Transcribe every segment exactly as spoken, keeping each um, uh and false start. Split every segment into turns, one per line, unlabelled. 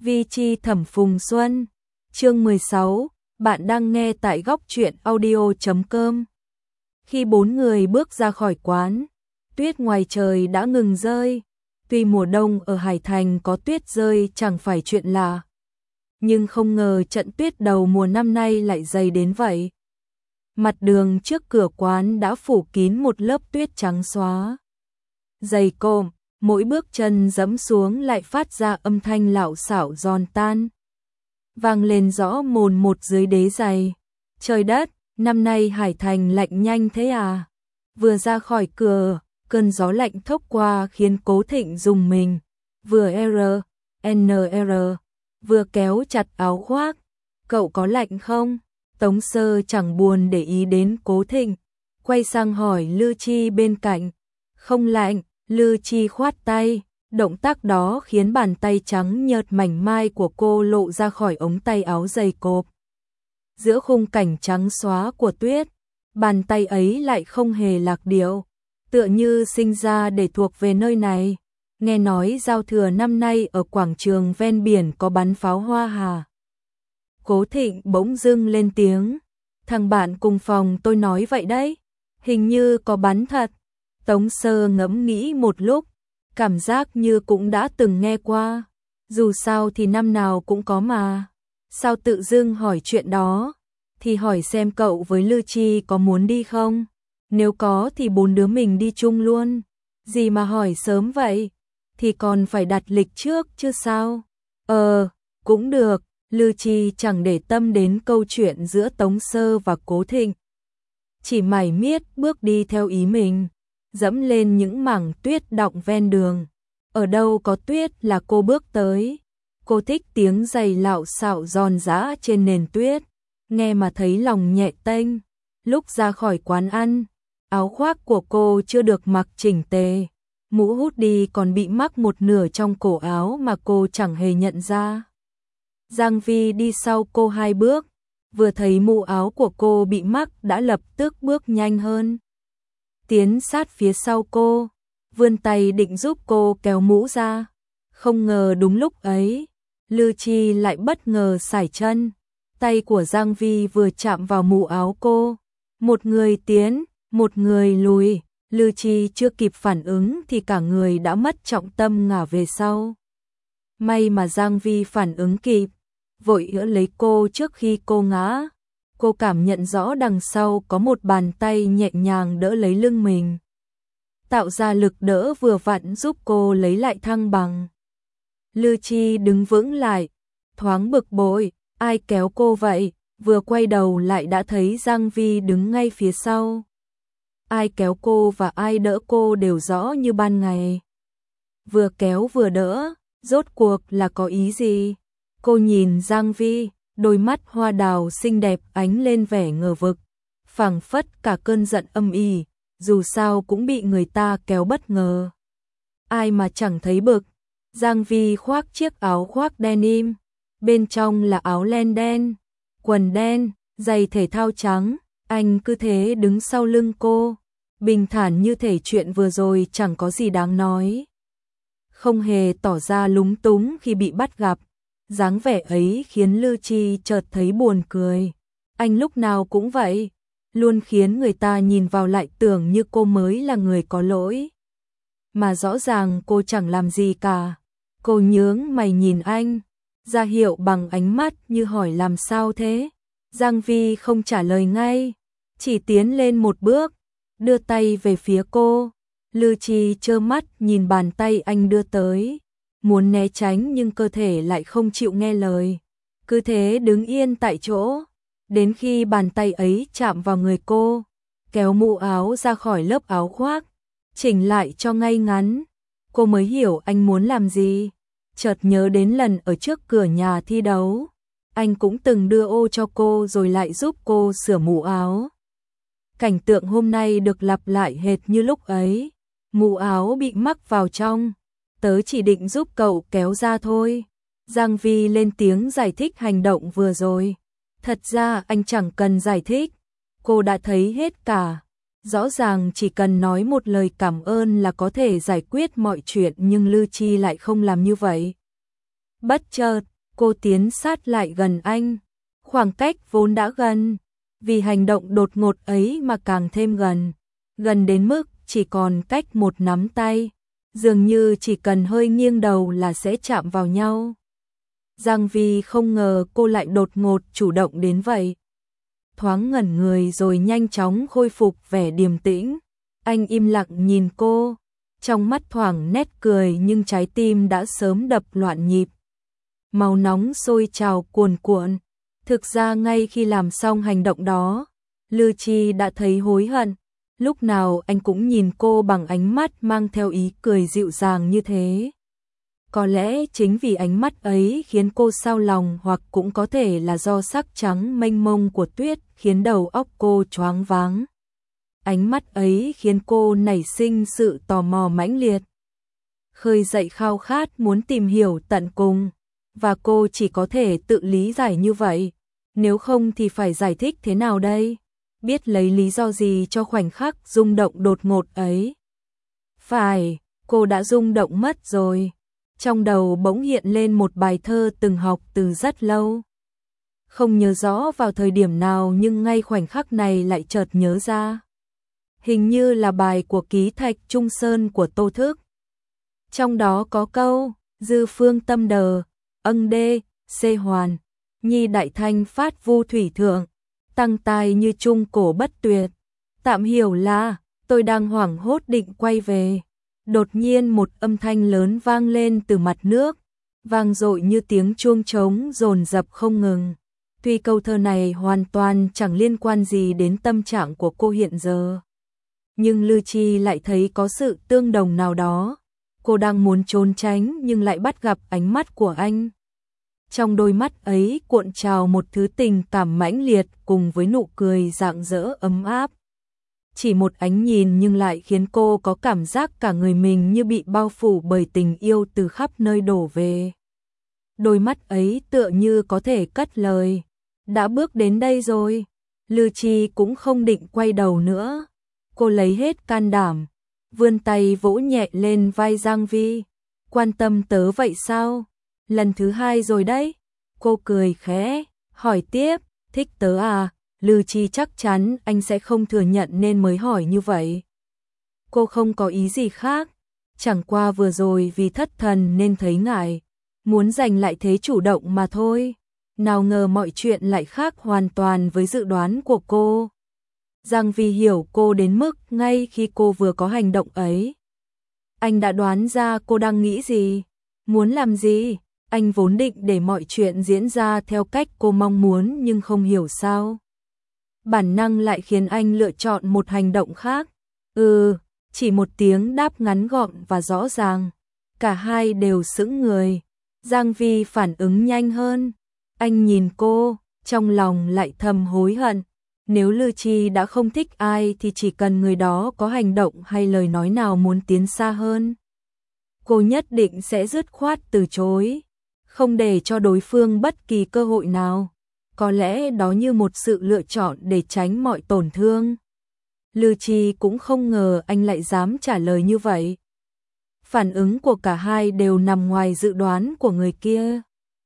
Vi chi Thẩm Phùng Xuân. Chương mười sáu, bạn đang nghe tại góc truyện audio chấm com. Khi bốn người bước ra khỏi quán, tuyết ngoài trời đã ngừng rơi. Tuy mùa đông ở Hải Thành có tuyết rơi chẳng phải chuyện lạ, nhưng không ngờ trận tuyết đầu mùa năm nay lại dày đến vậy. Mặt đường trước cửa quán đã phủ kín một lớp tuyết trắng xóa. Dày cộm, mỗi bước chân dẫm xuống lại phát ra âm thanh lạo xạo giòn tan, vang lên rõ mồn một dưới đế giày. Trời đất, năm nay Hải Thành lạnh nhanh thế à? Vừa ra khỏi cửa, cơn gió lạnh thốc qua khiến Cố Thịnh rùng mình, vừa R, N R, vừa kéo chặt áo khoác. Cậu có lạnh không? Tống Sơ chẳng buồn để ý đến Cố Thịnh, quay sang hỏi Lư Chi bên cạnh. Không lạnh. Lư Chi khoát tay, động tác đó khiến bàn tay trắng nhợt mảnh mai của cô lộ ra khỏi ống tay áo dày cộp. Giữa khung cảnh trắng xóa của tuyết, bàn tay ấy lại không hề lạc điệu, tựa như sinh ra để thuộc về nơi này. Nghe nói giao thừa năm nay ở quảng trường ven biển có bắn pháo hoa hả? Cố Thịnh bỗng dưng lên tiếng. Thằng bạn cùng phòng tôi nói vậy đấy, hình như có bắn thật. Tống Sơ ngẫm nghĩ một lúc, cảm giác như cũng đã từng nghe qua. Dù sao thì năm nào cũng có mà. Sao tự dưng hỏi chuyện đó? Thì hỏi xem cậu với Lư Chi có muốn đi không? Nếu có thì bốn đứa mình đi chung luôn. Gì mà hỏi sớm vậy? Thì còn phải đặt lịch trước chứ sao? Ờ, cũng được. Lư Chi chẳng để tâm đến câu chuyện giữa Tống Sơ và Cố Thịnh, chỉ mải miết bước đi theo ý mình, dẫm lên những mảng tuyết đọng ven đường. Ở đâu có tuyết là cô bước tới. Cô thích tiếng giày lạo xạo giòn giã trên nền tuyết, nghe mà thấy lòng nhẹ tênh. Lúc ra khỏi quán ăn, áo khoác của cô chưa được mặc chỉnh tề, mũ hút đi còn bị mắc một nửa trong cổ áo mà cô chẳng hề nhận ra. Giang Vi đi sau cô hai bước, vừa thấy mũ áo của cô bị mắc đã lập tức bước nhanh hơn, tiến sát phía sau cô, vươn tay định giúp cô kéo mũ ra. Không ngờ đúng lúc ấy, Lư Chi lại bất ngờ sải chân, tay của Giang Vi vừa chạm vào mũ áo cô, một người tiến, một người lùi. Lư Chi chưa kịp phản ứng thì cả người đã mất trọng tâm ngả về sau. May mà Giang Vi phản ứng kịp, vội đỡ lấy cô trước khi cô ngã. Cô cảm nhận rõ đằng sau có một bàn tay nhẹ nhàng đỡ lấy lưng mình, tạo ra lực đỡ vừa vặn giúp cô lấy lại thăng bằng. Lư Chi đứng vững lại, thoáng bực bội, ai kéo cô vậy? Vừa quay đầu lại đã thấy Giang Vi đứng ngay phía sau. Ai kéo cô và ai đỡ cô đều rõ như ban ngày. Vừa kéo vừa đỡ, rốt cuộc là có ý gì? Cô nhìn Giang Vi, đôi mắt hoa đào xinh đẹp ánh lên vẻ ngờ vực, phảng phất cả cơn giận âm ỉ, dù sao cũng bị người ta kéo bất ngờ. Ai mà chẳng thấy bực. Giang Vi khoác chiếc áo khoác denim, bên trong là áo len đen, quần đen, giày thể thao trắng. Anh cứ thế đứng sau lưng cô, bình thản như thể chuyện vừa rồi chẳng có gì đáng nói, không hề tỏ ra lúng túng khi bị bắt gặp. Dáng vẻ ấy khiến Lư Chi chợt thấy buồn cười. Anh lúc nào cũng vậy, luôn khiến người ta nhìn vào lại tưởng như cô mới là người có lỗi. Mà rõ ràng cô chẳng làm gì cả. Cô nhướng mày nhìn anh, ra hiệu bằng ánh mắt như hỏi làm sao thế. Giang Vi không trả lời ngay, chỉ tiến lên một bước, đưa tay về phía cô. Lư Chi trơ mắt nhìn bàn tay anh đưa tới, muốn né tránh nhưng cơ thể lại không chịu nghe lời, cứ thế đứng yên tại chỗ, đến khi bàn tay ấy chạm vào người cô, kéo mũ áo ra khỏi lớp áo khoác, chỉnh lại cho ngay ngắn. Cô mới hiểu anh muốn làm gì, chợt nhớ đến lần ở trước cửa nhà thi đấu, anh cũng từng đưa ô cho cô rồi lại giúp cô sửa mũ áo. Cảnh tượng hôm nay được lặp lại hệt như lúc ấy, mũ áo bị mắc vào trong, tớ chỉ định giúp cậu kéo ra thôi. Giang Vi lên tiếng giải thích hành động vừa rồi. Thật ra anh chẳng cần giải thích, cô đã thấy hết cả. Rõ ràng chỉ cần nói một lời cảm ơn là có thể giải quyết mọi chuyện, nhưng Lư Chi lại không làm như vậy. Bất chợt, cô tiến sát lại gần anh. Khoảng cách vốn đã gần, vì hành động đột ngột ấy mà càng thêm gần. Gần đến mức chỉ còn cách một nắm tay. Dường như chỉ cần hơi nghiêng đầu là sẽ chạm vào nhau. Giang Vi không ngờ cô lại đột ngột chủ động đến vậy. Thoáng ngẩn người rồi nhanh chóng khôi phục vẻ điềm tĩnh. Anh im lặng nhìn cô, trong mắt thoảng nét cười nhưng trái tim đã sớm đập loạn nhịp. Máu nóng sôi trào cuồn cuộn. Thực ra ngay khi làm xong hành động đó, Lư Chi đã thấy hối hận. Lúc nào anh cũng nhìn cô bằng ánh mắt mang theo ý cười dịu dàng như thế. Có lẽ chính vì ánh mắt ấy khiến cô xao lòng, hoặc cũng có thể là do sắc trắng mênh mông của tuyết khiến đầu óc cô choáng váng. Ánh mắt ấy khiến cô nảy sinh sự tò mò mãnh liệt, khơi dậy khao khát muốn tìm hiểu tận cùng, và cô chỉ có thể tự lý giải như vậy. Nếu không thì phải giải thích thế nào đây? Biết lấy lý do gì cho khoảnh khắc rung động đột ngột ấy? Phải, cô đã rung động mất rồi. Trong đầu bỗng hiện lên một bài thơ từng học từ rất lâu. Không nhớ rõ vào thời điểm nào nhưng ngay khoảnh khắc này lại chợt nhớ ra. Hình như là bài của ký Thạch Trung Sơn của Tô Thức. Trong đó có câu, dư phương tâm đờ, âng đê, xê hoàn, nhi đại thanh phát vu thủy thượng, tăng tài như trung cổ bất tuyệt. Tạm hiểu là, tôi đang hoảng hốt định quay về. Đột nhiên một âm thanh lớn vang lên từ mặt nước, vang dội như tiếng chuông trống dồn dập không ngừng. Tuy câu thơ này hoàn toàn chẳng liên quan gì đến tâm trạng của cô hiện giờ, nhưng Lư Chi lại thấy có sự tương đồng nào đó. Cô đang muốn trốn tránh nhưng lại bắt gặp ánh mắt của anh. Trong đôi mắt ấy cuộn trào một thứ tình cảm mãnh liệt cùng với nụ cười rạng rỡ ấm áp. Chỉ một ánh nhìn nhưng lại khiến cô có cảm giác cả người mình như bị bao phủ bởi tình yêu từ khắp nơi đổ về. Đôi mắt ấy tựa như có thể cất lời. Đã bước đến đây rồi. Lư Chi cũng không định quay đầu nữa. Cô lấy hết can đảm, vươn tay vỗ nhẹ lên vai Giang Vi. Quan tâm tớ vậy sao? Lần thứ hai rồi đấy. Cô cười khẽ, hỏi tiếp, thích tớ à? Lư Chi chắc chắn anh sẽ không thừa nhận nên mới hỏi như vậy. Cô không có ý gì khác, chẳng qua vừa rồi vì thất thần nên thấy ngại, muốn giành lại thế chủ động mà thôi. Nào ngờ mọi chuyện lại khác hoàn toàn với dự đoán của cô. Giang Vi hiểu cô đến mức ngay khi cô vừa có hành động ấy, anh đã đoán ra cô đang nghĩ gì, muốn làm gì. Anh vốn định để mọi chuyện diễn ra theo cách cô mong muốn nhưng không hiểu sao bản năng lại khiến anh lựa chọn một hành động khác. Ừ, chỉ một tiếng đáp ngắn gọn và rõ ràng. Cả hai đều sững người. Giang Vi phản ứng nhanh hơn. Anh nhìn cô, trong lòng lại thầm hối hận. Nếu Lư Chi đã không thích ai thì chỉ cần người đó có hành động hay lời nói nào muốn tiến xa hơn, cô nhất định sẽ dứt khoát từ chối, không để cho đối phương bất kỳ cơ hội nào. Có lẽ đó như một sự lựa chọn để tránh mọi tổn thương. Lư Chi cũng không ngờ anh lại dám trả lời như vậy. Phản ứng của cả hai đều nằm ngoài dự đoán của người kia.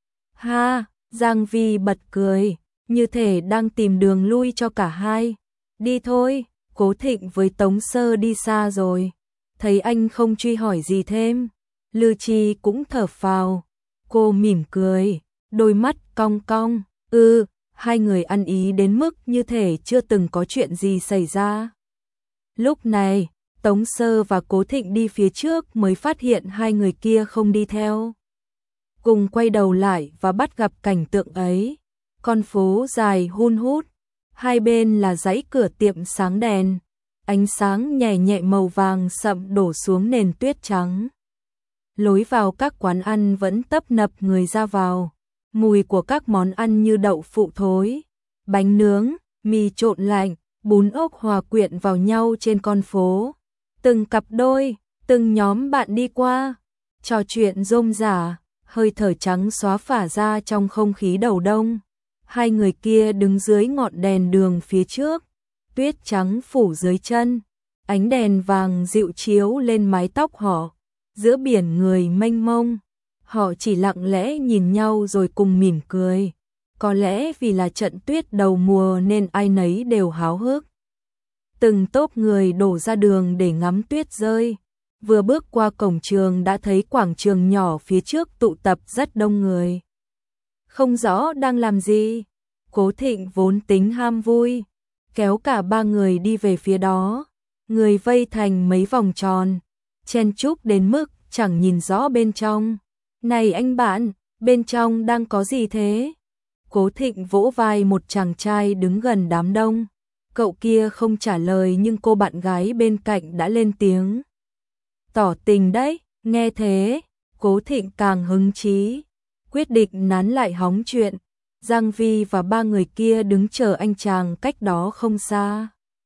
Ha, Giang Vi bật cười, như thể đang tìm đường lui cho cả hai. Đi thôi, Cố Thịnh với Tống Sơ đi xa rồi. Thấy anh không truy hỏi gì thêm, Lư Chi cũng thở phào. Cô mỉm cười, đôi mắt cong cong. Ừ, hai người ăn ý đến mức như thể chưa từng có chuyện gì xảy ra. Lúc này, Tống Sơ và Cố Thịnh đi phía trước mới phát hiện hai người kia không đi theo. Cùng quay đầu lại và bắt gặp cảnh tượng ấy. Con phố dài hun hút, hai bên là dãy cửa tiệm sáng đèn. Ánh sáng nhẹ nhẹ màu vàng sậm đổ xuống nền tuyết trắng. Lối vào các quán ăn vẫn tấp nập người ra vào. Mùi của các món ăn như đậu phụ thối, bánh nướng, mì trộn lạnh, bún ốc hòa quyện vào nhau trên con phố. Từng cặp đôi, từng nhóm bạn đi qua, trò chuyện rôm rả, hơi thở trắng xóa phả ra trong không khí đầu đông. Hai người kia đứng dưới ngọn đèn đường phía trước, tuyết trắng phủ dưới chân, ánh đèn vàng dịu chiếu lên mái tóc họ, giữa biển người mênh mông. Họ chỉ lặng lẽ nhìn nhau rồi cùng mỉm cười. Có lẽ vì là trận tuyết đầu mùa nên ai nấy đều háo hức. Từng tốp người đổ ra đường để ngắm tuyết rơi. Vừa bước qua cổng trường đã thấy quảng trường nhỏ phía trước tụ tập rất đông người. Không rõ đang làm gì. Cố Thịnh vốn tính ham vui, kéo cả ba người đi về phía đó. Người vây thành mấy vòng tròn, chen chúc đến mức chẳng nhìn rõ bên trong. Này anh bạn, bên trong đang có gì thế? Cố Thịnh vỗ vai một chàng trai đứng gần đám đông. Cậu kia không trả lời nhưng cô bạn gái bên cạnh đã lên tiếng. Tỏ tình đấy, nghe thế, Cố Thịnh càng hứng chí, quyết định nán lại hóng chuyện. Giang Vi và ba người kia đứng chờ anh chàng cách đó không xa.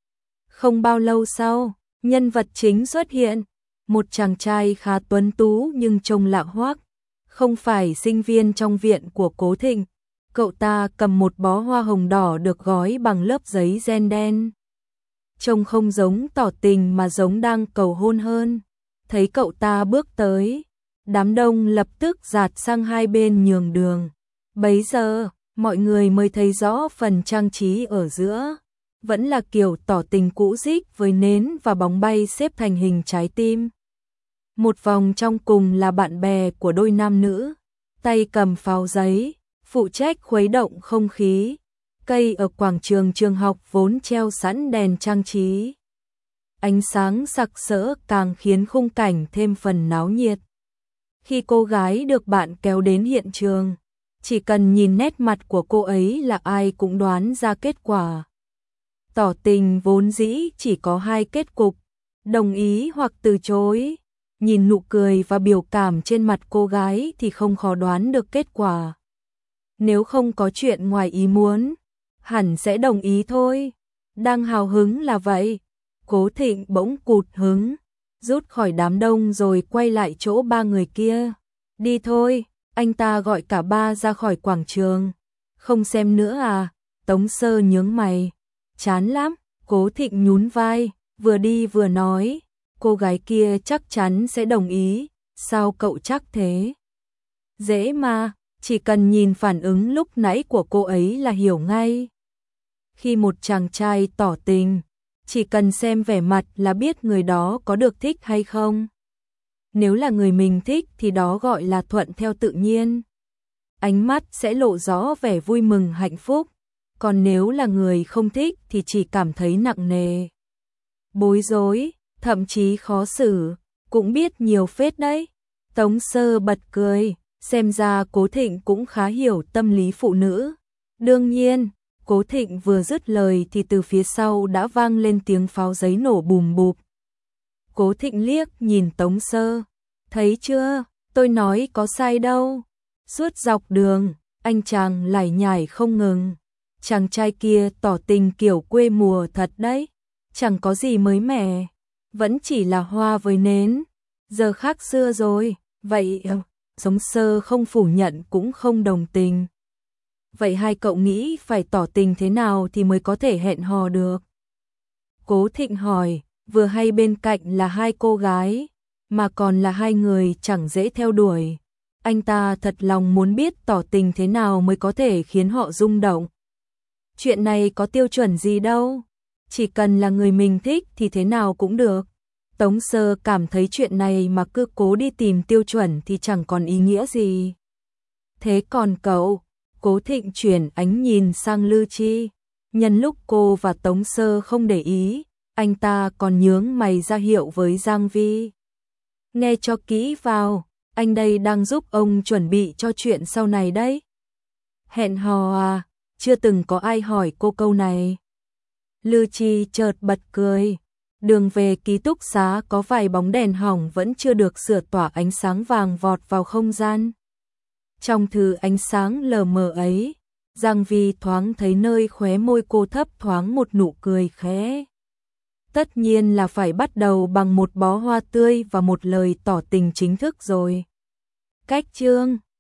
Không bao lâu sau, nhân vật chính xuất hiện, một chàng trai khá tuấn tú nhưng trông lạ hoắc, không phải sinh viên trong viện của Cố Thịnh. Cậu ta cầm một bó hoa hồng đỏ được gói bằng lớp giấy ren đen. Trông không giống tỏ tình mà giống đang cầu hôn hơn. Thấy cậu ta bước tới, đám đông lập tức dạt sang hai bên nhường đường. Bấy giờ, mọi người mới thấy rõ phần trang trí ở giữa. Vẫn là kiểu tỏ tình cũ rích với nến và bóng bay xếp thành hình trái tim. Một vòng trong cùng là bạn bè của đôi nam nữ, tay cầm pháo giấy, phụ trách khuấy động không khí. Cây ở quảng trường trường học vốn treo sẵn đèn trang trí. Ánh sáng sặc sỡ càng khiến khung cảnh thêm phần náo nhiệt. Khi cô gái được bạn kéo đến hiện trường, chỉ cần nhìn nét mặt của cô ấy là ai cũng đoán ra kết quả. Tỏ tình vốn dĩ chỉ có hai kết cục, đồng ý hoặc từ chối. Nhìn nụ cười và biểu cảm trên mặt cô gái thì không khó đoán được kết quả. Nếu không có chuyện ngoài ý muốn, hẳn sẽ đồng ý thôi. Đang hào hứng là vậy. Cố Thịnh bỗng cụt hứng, rút khỏi đám đông rồi quay lại chỗ ba người kia. Đi thôi, anh ta gọi cả ba ra khỏi quảng trường. Không xem nữa à? Tống Sơ nhướng mày. Chán lắm. Cố Thịnh nhún vai, vừa đi vừa nói. Cô gái kia chắc chắn sẽ đồng ý. Sao cậu chắc thế? Dễ mà, chỉ cần nhìn phản ứng lúc nãy của cô ấy là hiểu ngay. Khi một chàng trai tỏ tình, chỉ cần xem vẻ mặt là biết người đó có được thích hay không. Nếu là người mình thích thì đó gọi là thuận theo tự nhiên. Ánh mắt sẽ lộ rõ vẻ vui mừng hạnh phúc. Còn nếu là người không thích thì chỉ cảm thấy nặng nề, bối rối, thậm chí khó xử. Cũng biết nhiều phết đấy. Tống Sơ bật cười, xem ra Cố Thịnh cũng khá hiểu tâm lý phụ nữ. Đương nhiên, Cố Thịnh vừa dứt lời thì từ phía sau đã vang lên tiếng pháo giấy nổ bùm bụp. Cố Thịnh liếc nhìn Tống Sơ, thấy chưa, tôi nói có sai đâu. Suốt dọc đường, anh chàng lải nhải không ngừng. Chàng trai kia tỏ tình kiểu quê mùa thật đấy, chẳng có gì mới mẻ, vẫn chỉ là hoa với nến. Giờ khác xưa rồi, vậy Tống Sơ không phủ nhận cũng không đồng tình. Vậy hai cậu nghĩ phải tỏ tình thế nào thì mới có thể hẹn hò được? Cố Thịnh hỏi, vừa hay bên cạnh là hai cô gái, mà còn là hai người chẳng dễ theo đuổi. Anh ta thật lòng muốn biết tỏ tình thế nào mới có thể khiến họ rung động. Chuyện này có tiêu chuẩn gì đâu, chỉ cần là người mình thích thì thế nào cũng được. Tống Sơ cảm thấy chuyện này mà cứ cố đi tìm tiêu chuẩn thì chẳng còn ý nghĩa gì. Thế còn cậu? Cố Thịnh chuyển ánh nhìn sang Lư Chi. Nhân lúc cô và Tống Sơ không để ý, anh ta còn nhướng mày ra hiệu với Giang Vi. Nghe cho kỹ vào, anh đây đang giúp ông chuẩn bị cho chuyện sau này đấy. Hẹn hò à? Chưa từng có ai hỏi cô câu này. Lư Chi chợt bật cười. Đường về ký túc xá có vài bóng đèn hỏng vẫn chưa được sửa tỏa ánh sáng vàng vọt vào không gian. Trong thứ ánh sáng lờ mờ ấy, Giang Vi thoáng thấy nơi khóe môi cô thấp thoáng một nụ cười khẽ. Tất nhiên là phải bắt đầu bằng một bó hoa tươi và một lời tỏ tình chính thức rồi. Cách chương